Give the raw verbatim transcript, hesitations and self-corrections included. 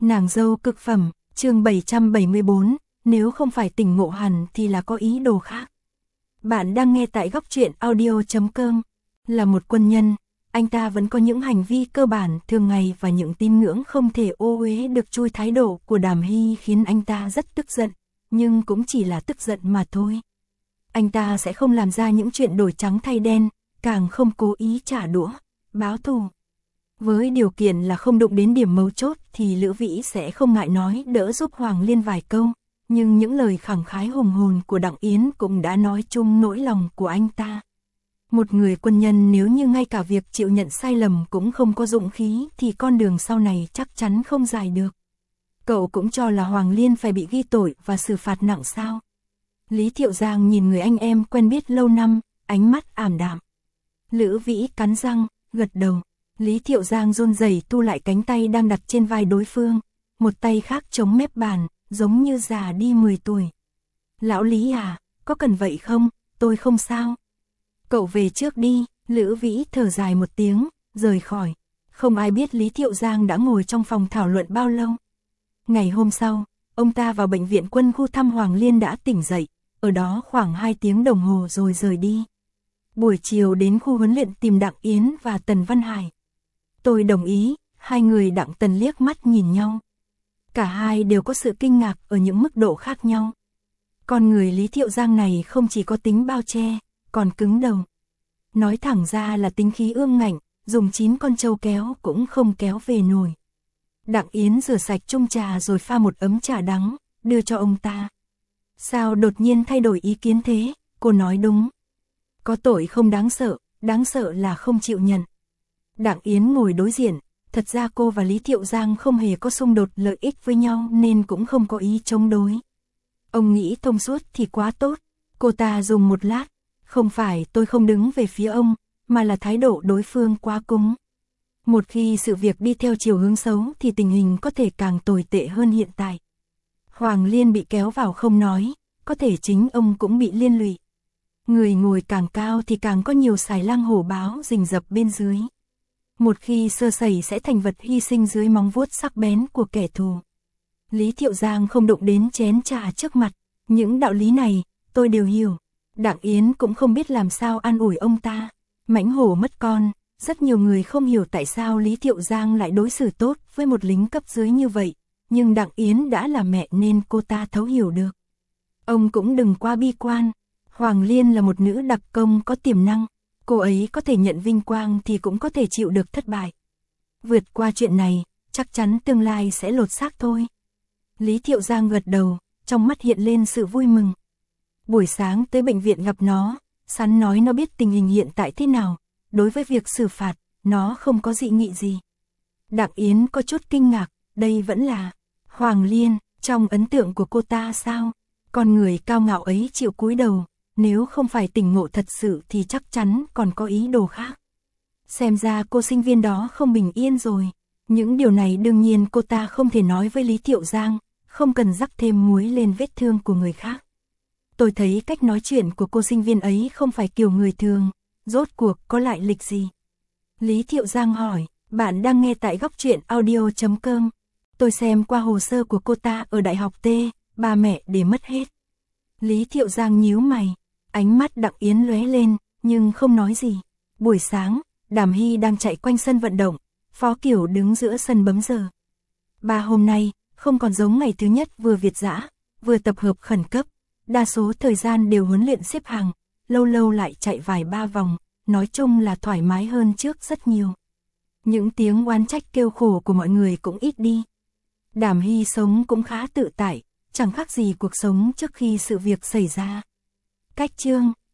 Nàng dâu cực phẩm, chương bảy trăm bảy mươi bốn, nếu không phải tỉnh ngộ hẳn thì là có ý đồ khác. Bạn đang nghe tại góc truyện audio chấm com. Là một quân nhân, anh ta vẫn có những hành vi cơ bản thường ngày và những tín ngưỡng không thể ô uế được chui. Thái độ của Đàm Hy khiến anh ta rất tức giận, nhưng cũng chỉ là tức giận mà thôi. Anh ta sẽ không làm ra những chuyện đổi trắng thay đen, càng không cố ý trả đũa, báo thù. Với điều kiện là không đụng đến điểm mấu chốt thì Lữ Vĩ sẽ không ngại nói đỡ giúp Hoàng Liên vài câu, nhưng những lời khẳng khái hùng hồn của Đặng Yến cũng đã nói chung nỗi lòng của anh ta. Một người quân nhân nếu như ngay cả việc chịu nhận sai lầm cũng không có dũng khí thì con đường sau này chắc chắn không dài được. Cậu cũng cho là Hoàng Liên phải bị ghi tội và xử phạt nặng sao? Lý Thiệu Giang nhìn người anh em quen biết lâu năm, ánh mắt ảm đạm. Lữ Vĩ cắn răng, gật đầu. Lý Thiệu Giang run rẩy tu lại cánh tay đang đặt trên vai đối phương, một tay khác chống mép bàn, giống như già đi mười tuổi. Lão Lý à, có cần vậy không, tôi không sao. Cậu về trước đi, Lữ Vĩ thở dài một tiếng, rời khỏi. Không ai biết Lý Thiệu Giang đã ngồi trong phòng thảo luận bao lâu. Ngày hôm sau, ông ta vào bệnh viện quân khu thăm Hoàng Liên đã tỉnh dậy, ở đó khoảng hai tiếng đồng hồ rồi rời đi. Buổi chiều đến khu huấn luyện tìm Đặng Yến và Tần Văn Hải. Tôi đồng ý, hai người Đặng Tần liếc mắt nhìn nhau. Cả hai đều có sự kinh ngạc ở những mức độ khác nhau. Con người Lý Thiệu Giang này không chỉ có tính bao che, còn cứng đầu. Nói thẳng ra là tính khí ương ngạnh, dùng chín con trâu kéo cũng không kéo về nổi. Đặng Yến rửa sạch chung trà rồi pha một ấm trà đắng, đưa cho ông ta. Sao đột nhiên thay đổi ý kiến thế, cô nói đúng. Có tội không đáng sợ, đáng sợ là không chịu nhận. Đặng Yến ngồi đối diện, thật ra cô và Lý Thiệu Giang không hề có xung đột lợi ích với nhau nên cũng không có ý chống đối. Ông nghĩ thông suốt thì quá tốt, cô ta dùng một lát, không phải tôi không đứng về phía ông, mà là thái độ đối phương quá cứng. Một khi sự việc đi theo chiều hướng xấu thì tình hình có thể càng tồi tệ hơn hiện tại. Hoàng Liên bị kéo vào không nói, có thể chính ông cũng bị liên lụy. Người ngồi càng cao thì càng có nhiều xài lang hổ báo rình rập bên dưới. Một khi sơ sẩy sẽ thành vật hy sinh dưới móng vuốt sắc bén của kẻ thù. Lý Thiệu Giang không đụng đến chén trà trước mặt, những đạo lý này, tôi đều hiểu. Đặng Yến cũng không biết làm sao an ủi ông ta. Mãnh hổ mất con, rất nhiều người không hiểu tại sao Lý Thiệu Giang lại đối xử tốt với một lính cấp dưới như vậy, nhưng Đặng Yến đã là mẹ nên cô ta thấu hiểu được. Ông cũng đừng quá bi quan, Hoàng Liên là một nữ đặc công có tiềm năng. Cô ấy có thể nhận vinh quang thì cũng có thể chịu được thất bại. Vượt qua chuyện này, chắc chắn tương lai sẽ lột xác thôi. Lý Thiệu Giang gật đầu, trong mắt hiện lên sự vui mừng. Buổi sáng tới bệnh viện gặp nó, Sắn nói nó biết tình hình hiện tại thế nào. Đối với việc xử phạt, nó không có dị nghị gì. Đặng Yến có chút kinh ngạc, đây vẫn là Hoàng Liên, trong ấn tượng của cô ta sao? Con người cao ngạo ấy chịu cúi đầu. Nếu không phải tỉnh ngộ thật sự thì chắc chắn còn có ý đồ khác. Xem ra cô sinh viên đó không bình yên rồi. Những điều này đương nhiên cô ta không thể nói với Lý Thiệu Giang, không cần rắc thêm muối lên vết thương của người khác. Tôi thấy cách nói chuyện của cô sinh viên ấy không phải kiểu người thường, rốt cuộc có lại lịch gì? Lý Thiệu Giang hỏi, bạn đang nghe tại góc truyện audio chấm com. Tôi xem qua hồ sơ của cô ta ở Đại học T, ba mẹ để mất hết. Lý Thiệu Giang nhíu mày. Ánh mắt Đặng Yến lóe lên, nhưng không nói gì. Buổi sáng, Đàm Hy đang chạy quanh sân vận động, Phó Kiểu đứng giữa sân bấm giờ. Ba hôm nay, không còn giống ngày thứ nhất vừa việt dã, vừa tập hợp khẩn cấp, đa số thời gian đều huấn luyện xếp hàng, lâu lâu lại chạy vài ba vòng, nói chung là thoải mái hơn trước rất nhiều. Những tiếng oán trách kêu khổ của mọi người cũng ít đi. Đàm Hy sống cũng khá tự tại, chẳng khác gì cuộc sống trước khi sự việc xảy ra. Cách chương